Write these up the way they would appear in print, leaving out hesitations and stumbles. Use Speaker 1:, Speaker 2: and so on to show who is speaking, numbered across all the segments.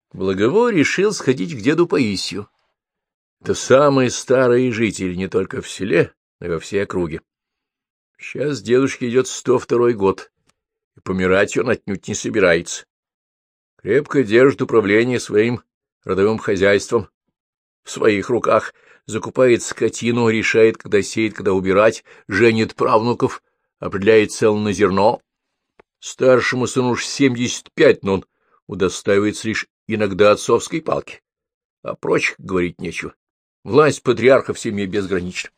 Speaker 1: Благовой решил сходить к деду Паисию. Это самый старый житель не только в селе, но и во всей округе. Сейчас дедушке идет 102-й год, и помирать он отнюдь не собирается. Крепко держит управление своим родовым хозяйством в своих руках, закупает скотину, решает, когда сеять, когда убирать, женит правнуков, определяет цену на зерно. Старшему сыну уж 75, но он удостаивается лишь иногда отцовской палки. А прочих говорить нечего. Власть патриарха в семье безгранична.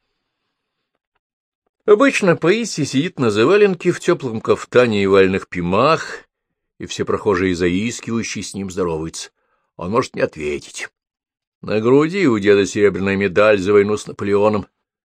Speaker 1: Обычно Паисий сидит на заваленке в теплом кафтане и вальных пимах, и все прохожие заискивающие с ним здороваются. Он может не ответить. На груди у деда серебряная медаль за войну с Наполеоном.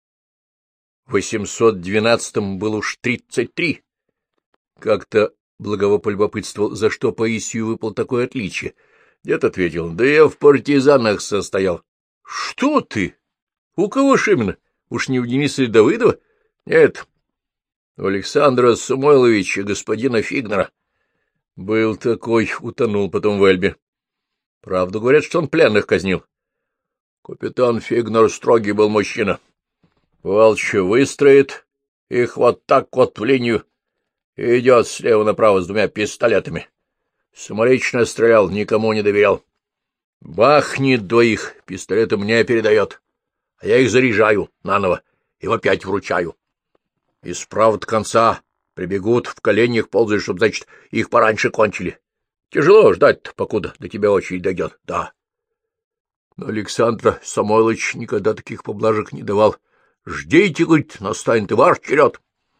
Speaker 1: В 812-м был уж 33. Как-то Благово полюбопытствовал, за что Паисию выпал такое отличие. Дед ответил: да я в партизанах состоял. — Что ты? У кого ж именно? Уж не у Дениса Давыдова? — Нет, у Александра Самойловича, господина Фигнера. Был такой, утонул потом в Эльбе. Правду говорят, что он пленных казнил. Капитан Фигнер строгий был мужчина. Волча выстроит их вот так вот в линию и идет слева направо с 2 пистолетами. Самолично стрелял, никому не доверял. Бахнет 2, пистолеты мне передает, а я их заряжаю наново и опять вручаю. И справа до конца прибегут, в коленях ползают, чтоб, значит, их пораньше кончили. Тяжело ждать-то, покуда до тебя очередь дойдет, да. Но Александр Самойлович никогда таких поблажек не давал. Ждите, говорит, настанет и ваш черед.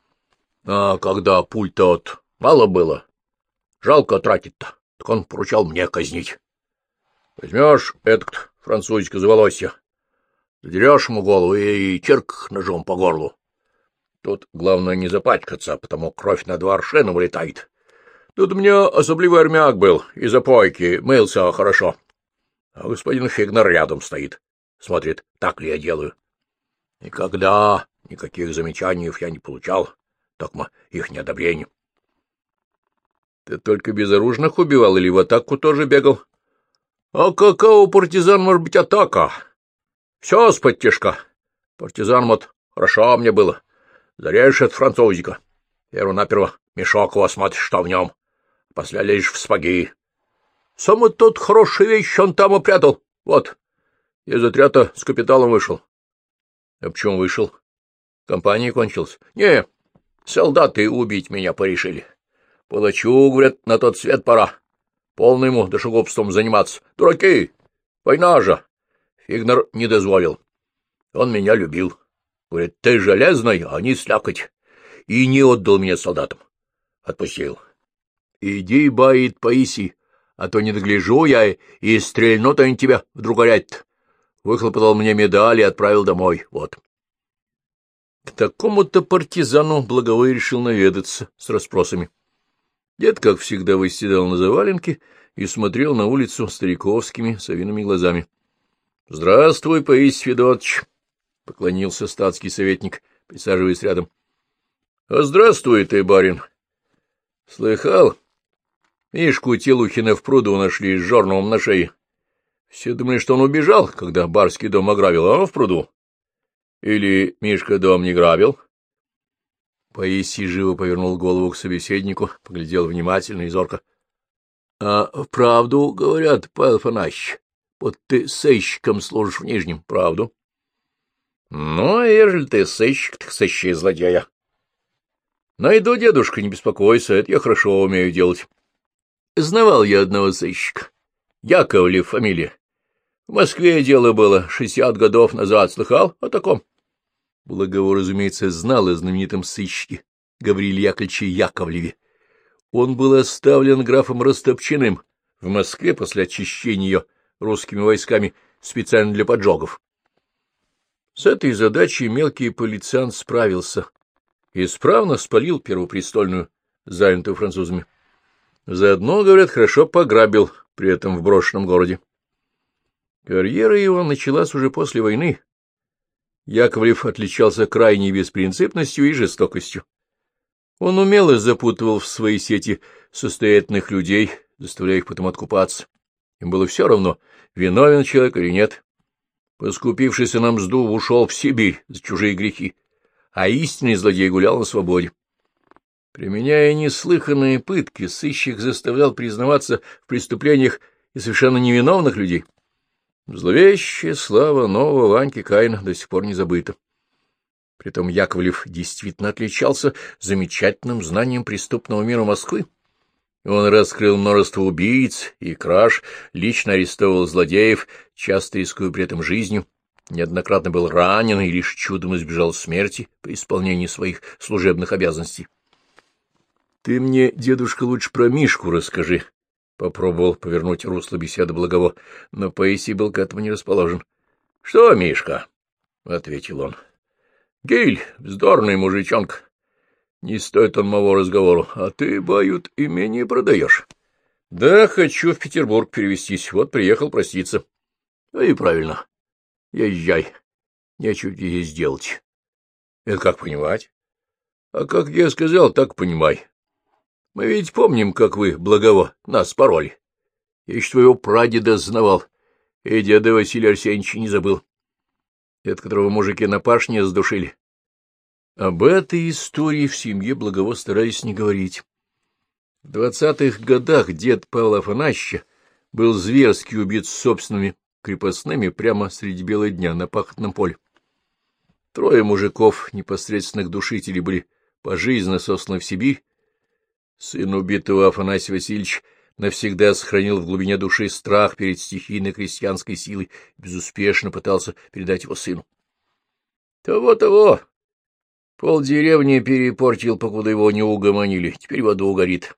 Speaker 1: А когда пуль-то вот мало было, жалко тратить-то, так он поручал мне казнить. Возьмешь этот французика за волосья, задерешь ему голову и черк ножом по горлу. Тут главное не запачкаться, потому кровь на 2 аршина вылетает. Тут у меня особливый армяк был, из опойки, мылся хорошо. А господин Фигнер рядом стоит, смотрит, так ли я делаю. Никогда никаких замечаний я не получал, только их неодобрение. Ты только безоружных убивал или в атаку тоже бегал? А какая у партизан может быть атака? Все с-под-тяжка. Партизан вот хорошо мне было. Зарежешь от французика. Перво-наперво мешок его смотришь, что в нем. После лезешь в сапоги. Самый тот хороший вещь он там упрятал. Вот. Из отряда с капиталом вышел. А почему вышел? Компания кончилась. Не, солдаты убить меня порешили. Палачу, говорят, на тот свет пора. Полно ему душегубством заниматься. Дураки! Война же! Фигнер не дозволил. Он меня любил. Говорит, ты железный, а не слякоть. И не отдал меня солдатам. Отпустил. Иди, баит Паисий, а то не догляжу я и стрельну-то они тебя вдруг горять. Выхлопотал мне медаль и отправил домой. Вот. К такому-то партизану Благовой решил наведаться с расспросами. Дед, как всегда, восседал на заваленке и смотрел на улицу стариковскими совиными глазами. — Здравствуй, Паисий Федотович! — поклонился статский советник, присаживаясь рядом. — А здравствуй ты, барин! — Слыхал? Мишку Телухина в пруду нашли с жорновым на шее. Все думали, что он убежал, когда барский дом ограбил, а он в пруду. Или Мишка дом не грабил? Паисий живо повернул голову к собеседнику, поглядел внимательно и зорко. — А правду говорят, Павел Афанасьевич, вот ты сыщиком служишь в Нижнем, правду? — Ну, а ежели ты сыщик, так сыщи злодея. — Найду, дедушка, не беспокойся, это я хорошо умею делать. Знавал я одного сыщика. Яковлев фамилия. В Москве дело было 60 годов назад. Слыхал о таком? Благово, разумеется, знал о знаменитом сыщике Гавриле Яковлевиче Яковлеве. Он был оставлен графом Растопчиным в Москве после очищения ее русскими войсками специально для поджогов. С этой задачей мелкий полициант справился и исправно спалил Первопрестольную, занятую французами. Заодно, говорят, хорошо пограбил при этом в брошенном городе. Карьера его началась уже после войны. Яковлев отличался крайней беспринципностью и жестокостью. Он умело запутывал в свои сети состоятельных людей, заставляя их потом откупаться. Им было все равно, виновен человек или нет. Поскупившийся на мзду ушел в Сибирь за чужие грехи, а истинный злодей гулял на свободе. Применяя неслыханные пытки, сыщик заставлял признаваться в преступлениях и совершенно невиновных людей. Зловещая слава нового Ваньки Каина до сих пор не забыта. Притом Яковлев действительно отличался замечательным знанием преступного мира Москвы. Он раскрыл множество убийц и краж, лично арестовывал злодеев, часто рискуя при этом жизнью, неоднократно был ранен и лишь чудом избежал смерти при исполнении своих служебных обязанностей. — Ты мне, дедушка, лучше про Мишку расскажи, — попробовал повернуть русло беседы Благово, но Паисий был к этому не расположен. — Что, Мишка? — ответил он. — Гиль, вздорный мужичонка. Не стоит он моего разговору, а ты, бают, имение продаешь. — Да, хочу в Петербург перевестись, вот приехал проститься. — Ну и правильно. Езжай, нечего тебе здесь делать. — Это как понимать? — А как я сказал, так понимай. Мы ведь помним, как вы, Благово, нас пороли. Я еще твоего прадеда знавал, и деда Василия Арсеньевича не забыл. Это которого мужики на пашне сдушили. Об этой истории в семье Благово старались не говорить. В 20-х годах дед Павла Афанасьевича был зверски убит собственными крепостными прямо среди бела дня на пахотном поле. 3 мужиков, непосредственных душителей, были пожизненно сосланы в Сибирь. Сын убитого Афанасий Васильевич навсегда сохранил в глубине души страх перед стихийной крестьянской силой и безуспешно пытался передать его сыну. Того-того! Полдеревни перепортил, покуда его не угомонили, теперь в аду горит.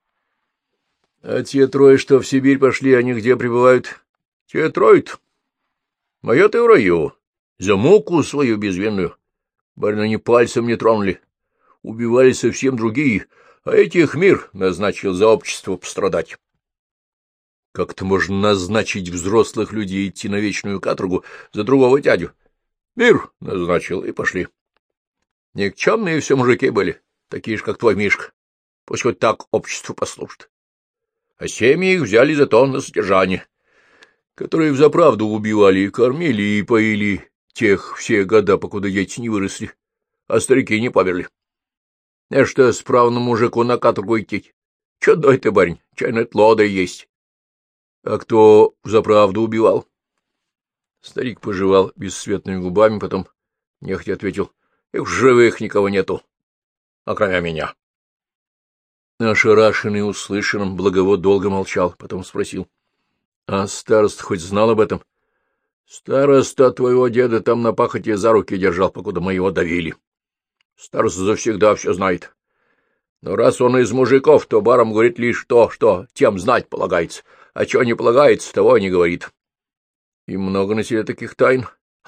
Speaker 1: А те 3, что в Сибирь пошли, они где пребывают? Те 3-то. Моя-то в раю, за муку свою безвинную. Барин они пальцем не тронули. Убивали совсем другие, а этих мир назначил за общество пострадать. Как-то можно назначить взрослых людей идти на вечную каторгу за другого дядю? Мир назначил, и пошли. Никчемные все мужики были, такие же, как твой Мишка. Пусть хоть так обществу послужат. А семьи их взяли зато на содержание, которые взаправду убивали и кормили, и поили тех все года, покуда дети не выросли, а старики не померли. А что справному мужику на каторгу идти? Чудной ты, барин, чайная лода есть. А кто взаправду убивал? Старик пожевал бесцветными губами, потом нехотя ответил: их в живых никого нету, а кроме меня. Ошарашенный услышанным, Благово долго молчал, потом спросил: — А староста хоть знал об этом? — Староста твоего деда там на пахоте за руки держал, покуда мы его давили. Староста завсегда все знает. Но раз он из мужиков, то барам говорит лишь то, что тем знать полагается, а чего не полагается, того не говорит. И много на селе таких тайн.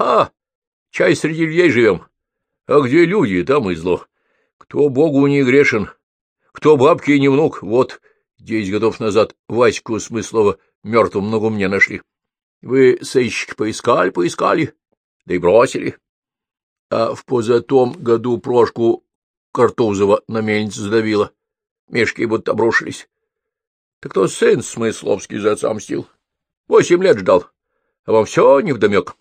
Speaker 1: Чай среди людей живем. А где люди, там и зло. Кто Богу не грешен, кто бабки не внук, вот 10 годов назад Ваську Смыслова мертвым на гумне нашли. Вы, сыщики, поискали, да и бросили. А в позатом году Прошку Картузова на мельницу задавила. Мешки будто обрушились. Так то сын Смысловский за отца мстил. 8 лет ждал, а вам все невдомек.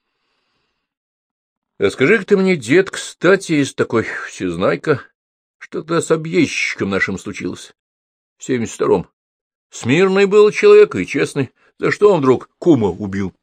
Speaker 1: Расскажи-ка ты мне, дед, кстати, есть такой всезнайка, что-то с объездчиком нашим случилось. В 72-м. Смирный был человек и честный. За что он вдруг кума убил?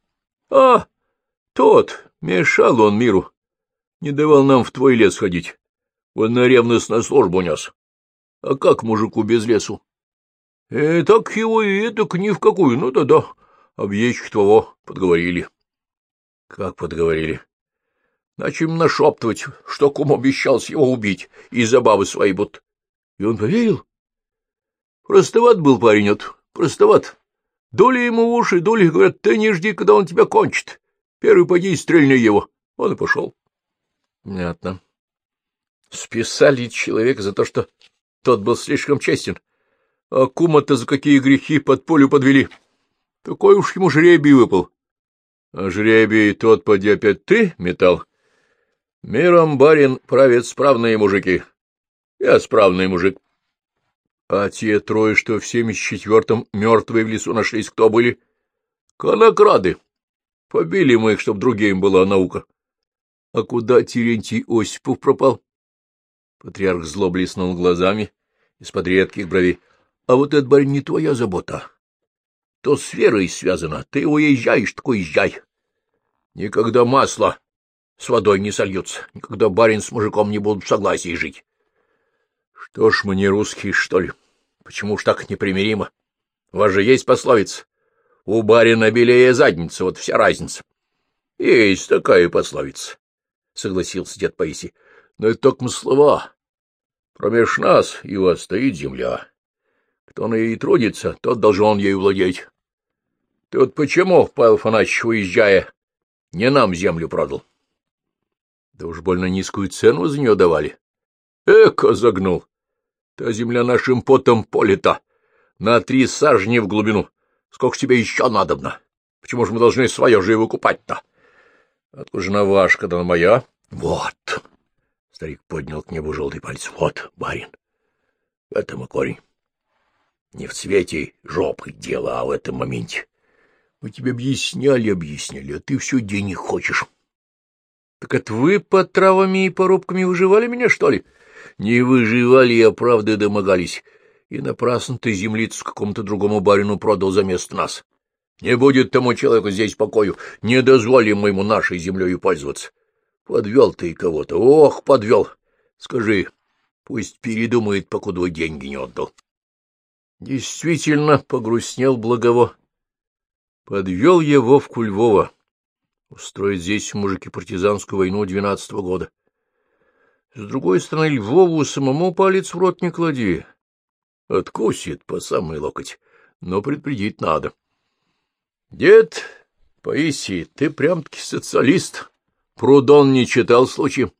Speaker 1: Тот, мешал он миру. Не давал нам в твой лес ходить. Он на ревность на службу нес. А как мужику без лесу? Так его и этак ни в какую. Ну да-да, объездчик твоего подговорили. Как подговорили? Начали нашептывать, что кум обещался его убить из-за бабы своей будто. И он поверил. Простоват был парень от, простоват. Доли ему в уши, доли, говорят, ты не жди, когда он тебя кончит. Первый поди и стрельни его. Он и пошел. Понятно. Списали человека за то, что тот был слишком честен. А кума-то за какие грехи под пулю подвели. Такой уж ему жребий выпал. А жребий тот, поди, опять ты метал? Миром, барин, правят справные мужики. Я справный мужик. А те 3, что в 74-м мертвые в лесу нашлись, кто были? Конокрады. Побили мы их, чтоб другим была наука. А куда Терентий Осипов пропал? Патриарх зло блеснул глазами из-под редких бровей. А вот этот, барин, не твоя забота. То с верой связано. Ты уезжаешь, так уезжай. Никогда масло с водой не сольются. Никогда барин с мужиком не будут в согласии жить. Что ж мы не русские, что ли? Почему ж так непримиримо? У вас же есть пословица. У барина белее задница, вот вся разница. Есть такая пословица, — согласился дед Паисий. Но это только слова. Промеж нас и вас стоит земля. Кто на ней трудится, тот должен ею владеть. Ты вот почему, Павел Афанасьевич, уезжая, не нам землю продал? Да уж больно низкую цену за нее давали. Эко загнул. Та земля нашим потом полита. На 3 сажени в глубину. Сколько ж тебе еще надобно? Почему же мы должны свое же и выкупать-то? Откуда же ваш, когда она моя? Вот. Старик поднял к небу желтый палец. Вот, барин. В этом и корень. Не в цвете жопы дело, а в этом моменте. Мы тебе объясняли, а ты все денег хочешь. Так это вы под травами и порубками выживали меня, что ли? Не выживали, а правды домогались. И напрасно ты землицу какому-то другому барину продал за место нас. Не будет тому человеку здесь покою, не дозволим мы ему нашей землей пользоваться. Подвел ты кого-то, ох, подвел. Скажи, пусть передумает, покуда деньги не отдал. Действительно, погрустнел Благово. Подвел я Вовку Львова. Устроить здесь мужики партизанскую войну 12-го года. С другой стороны, Львову самому палец в рот не клади. Откусит по самый локоть, но предупредить надо. Дед Паисий, ты прям-таки социалист. Прудон не читал случаем?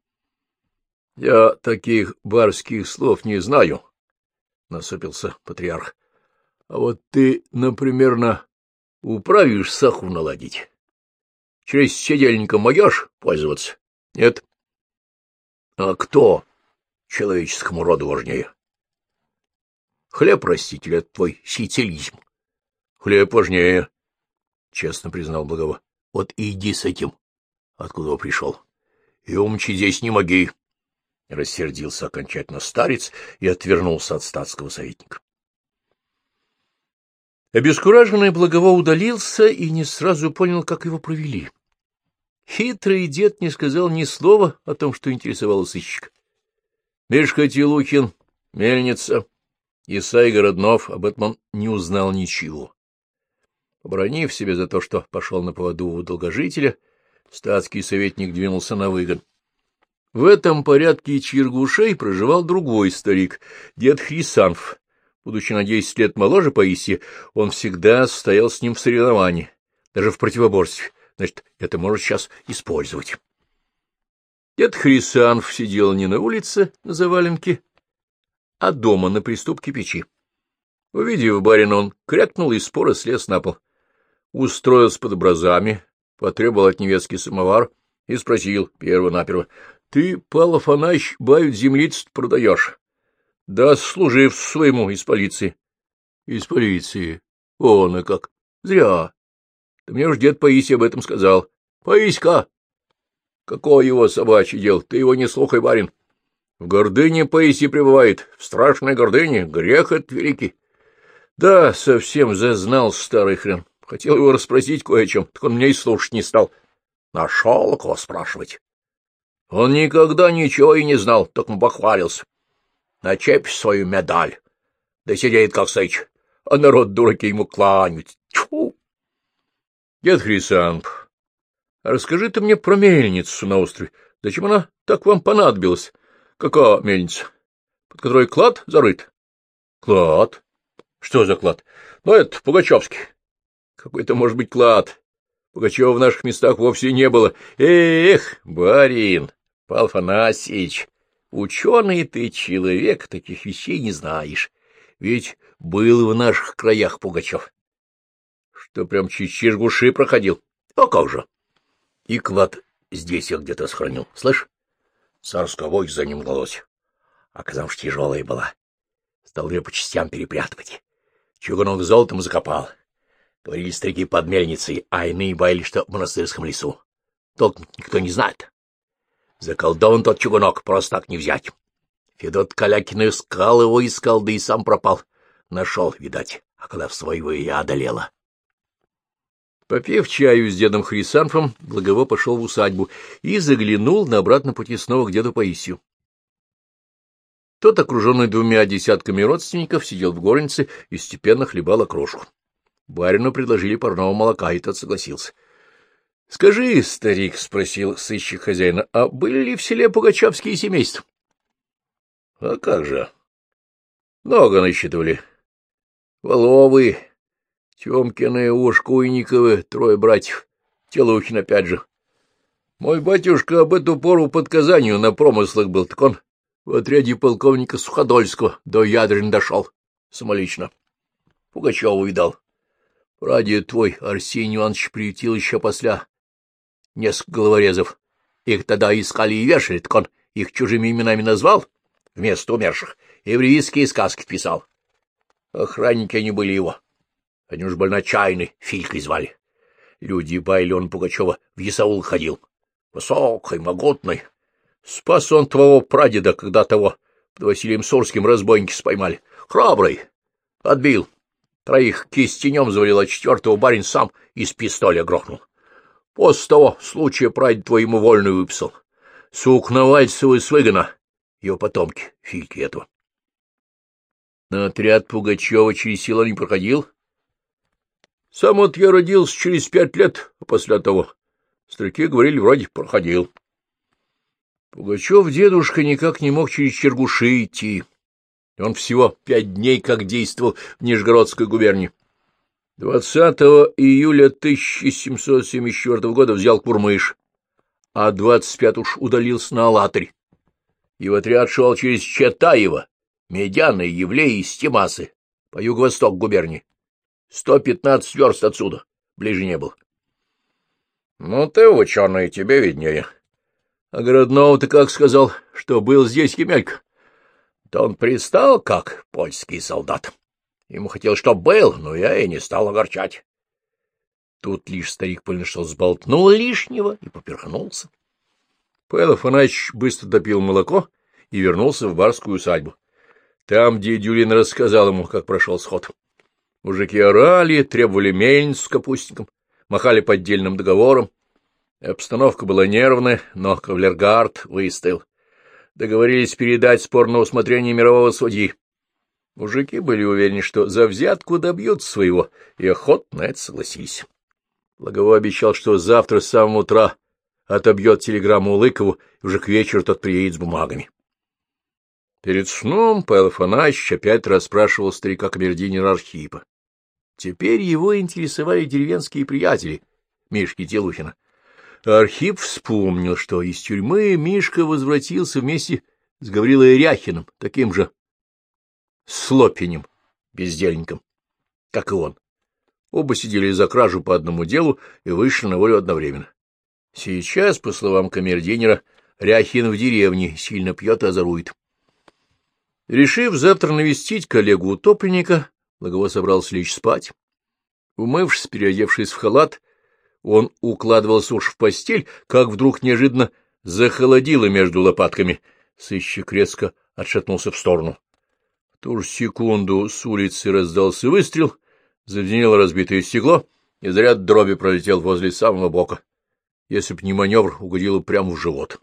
Speaker 1: Я таких барских слов не знаю, — насупился патриарх. А вот ты, например, управишь саху наладить? Через седельника могешь пользоваться? Нет? А кто человеческому роду важнее? Хлеб растить или это твой сицилизм? Хлеб важнее, — честно признал Благово. Вот и иди с этим, откуда пришел. И умничать здесь не моги. Рассердился окончательно старец и отвернулся от статского советника. Обескураженный Благово удалился и не сразу понял, как его провели. Хитрый дед не сказал ни слова о том, что интересовало сыщика. Мишка Тилухин, Мельница, Исай Городнов, об этом он не узнал ничего. Побранив себя за то, что пошел на поводу у долгожителя, статский советник двинулся на выгон. В этом порядке Чергушей проживал другой старик, дед Хрисанф. Будучи на 10 лет моложе Паисия, он всегда стоял с ним в соревновании, даже в противоборстве. Значит, это можно сейчас использовать. Дед Хрисанф сидел не на улице на заваленке, а дома на приступке печи. Увидев барина, он крякнул и споро слез на пол. Устроился под образами, потребовал от невестки самовар и спросил перво-наперво: — Ты, Павел Афанасьевич, бают землицу продаешь? — Да, служив своему из полиции. — Из полиции? Он и как. Зря. Да мне уж дед Паисий об этом сказал. — Паиська! Какое его собачье дело? Ты его не слухай, барин. В гордыне Паисий пребывает, в страшной гордыне, грех этот великий. Да, совсем зазнал старый хрен. Хотел его расспросить кое о чем, так он мне и слушать не стал. Нашел кого спрашивать. Он никогда ничего и не знал, только похвалился. Начепь свою медаль, да сидит как сыч, а народ дураки ему кланяют. Тьфу! Дед Хрисанф, расскажи ты мне про мельницу на острове. Зачем она так вам понадобилась? Какая мельница? Под которой клад зарыт? Клад? Что за клад? Ну, это Пугачевский. Какой-то, может быть, клад. Пугачева в наших местах вовсе не было. Эх, барин, Павел Афанасьевич, ученый ты человек, таких вещей не знаешь. Ведь был в наших краях Пугачев. Что, прям через Чергуши проходил? А как же? И клад здесь я где-то сохранил, слышь? Царская войск за ним гналось. Оказалось, тяжелая была. Стал ее по частям перепрятывать. Чугунок золотом закопал. Говорили старики под мельницей, а иные баяли, что в монастырском лесу. Толк никто не знает. Заколдован тот чугунок, просто так не взять. Федот Калякин искал его, да и сам пропал. Нашел, видать, а когда в своего я одолела. Попив чаю с дедом Хрисанфом, Благово пошел в усадьбу и заглянул на обратном пути снова к деду Паисию. Тот, окруженный 2 десятками родственников, сидел в горнице и степенно хлебал окрошку. Барину предложили парного молока, и тот согласился. — Скажи, старик, — спросил сыщик хозяина, — а были ли в селе пугачевские семейства? — А как же? Много насчитывали. Воловы, Тёмкины, Ушкуйниковы, 3 братьев, Телухин опять же. Мой батюшка об эту пору под Казанью на промыслах был, так он в отряде полковника Суходольского до Ядрин дошел самолично. Пугачева видал. Прадед твой, Арсений Иванович, приютил еще после несколько головорезов. Их тогда искали и вешали, так он их чужими именами назвал вместо умерших, еврейские сказки писал. Охранники они были его. Они уж больно чайны, Филькой звали. Люди баяли, он Пугачева в Исаул ходил. Высокой, могутной. Спас он твоего прадеда, когда того под Василием Сурским разбойники споймали. Храбрый. Отбил. 3 кистенем завалил, а 4-го барин сам из пистоля грохнул. После того случая прадед твой ему вольную выписал. Сукновальцева из Выгона, его потомки, Фильки этого. На отряд Пугачева через село не проходил? Сам вот я родился через 5 лет, а после того. Старики говорили, вроде проходил. Пугачев, дедушка, никак не мог через Чергуши идти. Он всего 5 дней как действовал в Нижегородской губернии. 20 июля 1774 года взял Курмыш, а 25 уж удалился на Алатырь. И в отряд шел через Чатаево, Медяны, Евлеи и Стемасы по юго-восток губернии. 115 верст отсюда, ближе не был. — Ну ты ученый, тебе виднее. А Городного ты как сказал, что был здесь Емелька? Да он пристал, как польский солдат. Ему хотел, чтоб был, но я и не стал огорчать. Тут лишь старик понял, что сболтнул лишнего и поперхнулся. Павел Афанасьевич быстро допил молоко и вернулся в барскую усадьбу. Там дедюлин рассказал ему, как прошел сход. Мужики орали, требовали мельницу с капустником, махали поддельным договором. Обстановка была нервная, но кавалергард выстоял. Договорились передать спор на усмотрение мирового судьи. Мужики были уверены, что за взятку добьются своего, и охотно на это согласились. Благово обещал, что завтра с самого утра отобьет телеграмму Лыкову, и уже к вечеру тот приедет с бумагами. Перед сном Павел Афанасьевич опять расспрашивал старика-камердинера Архипа. Теперь его интересовали деревенские приятели Мишки Телухина. Архип вспомнил, что из тюрьмы Мишка возвратился вместе с Гаврилой Ряхиным, таким же слопенем, бездельником, как и он. Оба сидели за кражу по одному делу и вышли на волю одновременно. Сейчас, по словам камердинера, Ряхин в деревне сильно пьет и озорует. Решив завтра навестить коллегу-утопленника, Благово собрался лечь спать. Умывшись, переодевшись в халат, он укладывался уж в постель, как вдруг неожиданно захолодило между лопатками. Сыщик резко отшатнулся в сторону. В ту же секунду с улицы раздался выстрел, зазвенело разбитое стекло, и заряд дроби пролетел возле самого бока. Если б не маневр, угодило прямо в живот.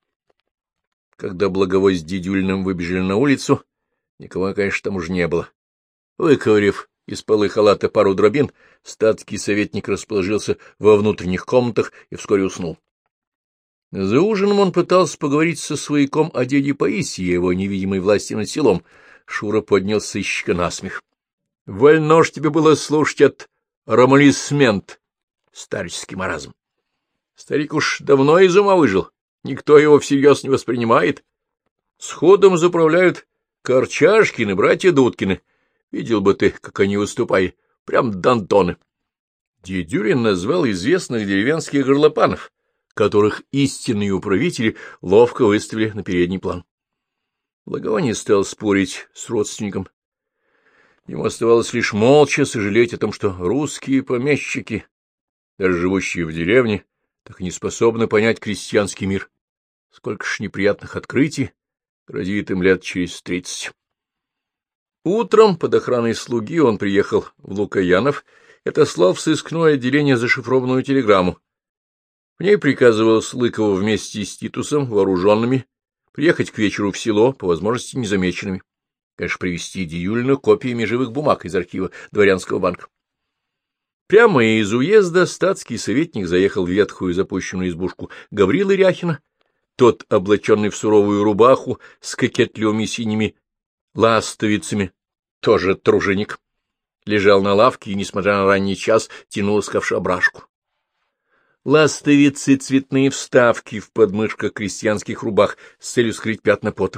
Speaker 1: Когда Благово с Дедюлиным выбежали на улицу, никого, конечно, там уже не было. Выковырив из полы халата пару дробин, статский советник расположился во внутренних комнатах и вскоре уснул. За ужином он пытался поговорить со свояком о деде Паисии и его невидимой власти над селом. Шура поднял сыщика на смех. — Вольно ж тебе было слушать от ромалисмент, старческий маразм. Старик уж давно из ума выжил, никто его всерьез не воспринимает. Сходом заправляют Корчашкины, братья Дудкины. Видел бы ты, как они выступали, прям дантоны. Дедюрин назвал известных деревенских горлопанов, которых истинные управители ловко выставили на передний план. Благово не стал спорить с родственником. Ему оставалось лишь молча сожалеть о том, что русские помещики, даже живущие в деревне, так и не способны понять крестьянский мир. Сколько ж неприятных открытий грозит им лет через 30. Утром под охраной слуги он приехал в Лукоянов и отослал в сыскное отделение зашифрованную телеграмму. В ней приказывалось Лыкову вместе с Титусом, вооруженными, приехать к вечеру в село, по возможности незамеченными. Конечно, привезти Диюлину копиями живых бумаг из архива Дворянского банка. Прямо из уезда статский советник заехал в ветхую запущенную избушку Гаврилы Ряхина. Тот, облаченный в суровую рубаху с кокетливыми синими ластовицами, тоже труженик, лежал на лавке и, несмотря на ранний час, тянул из ковша брашку. Ластовицы — цветные вставки в подмышках крестьянских рубах с целью скрыть пятна пота.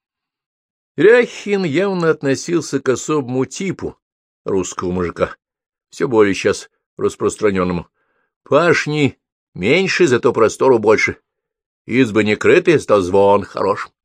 Speaker 1: Ряхин явно относился к особому типу русского мужика, все более сейчас распространенному. Пашни меньше, зато простору больше. Избы не крыты, зато звон хорош.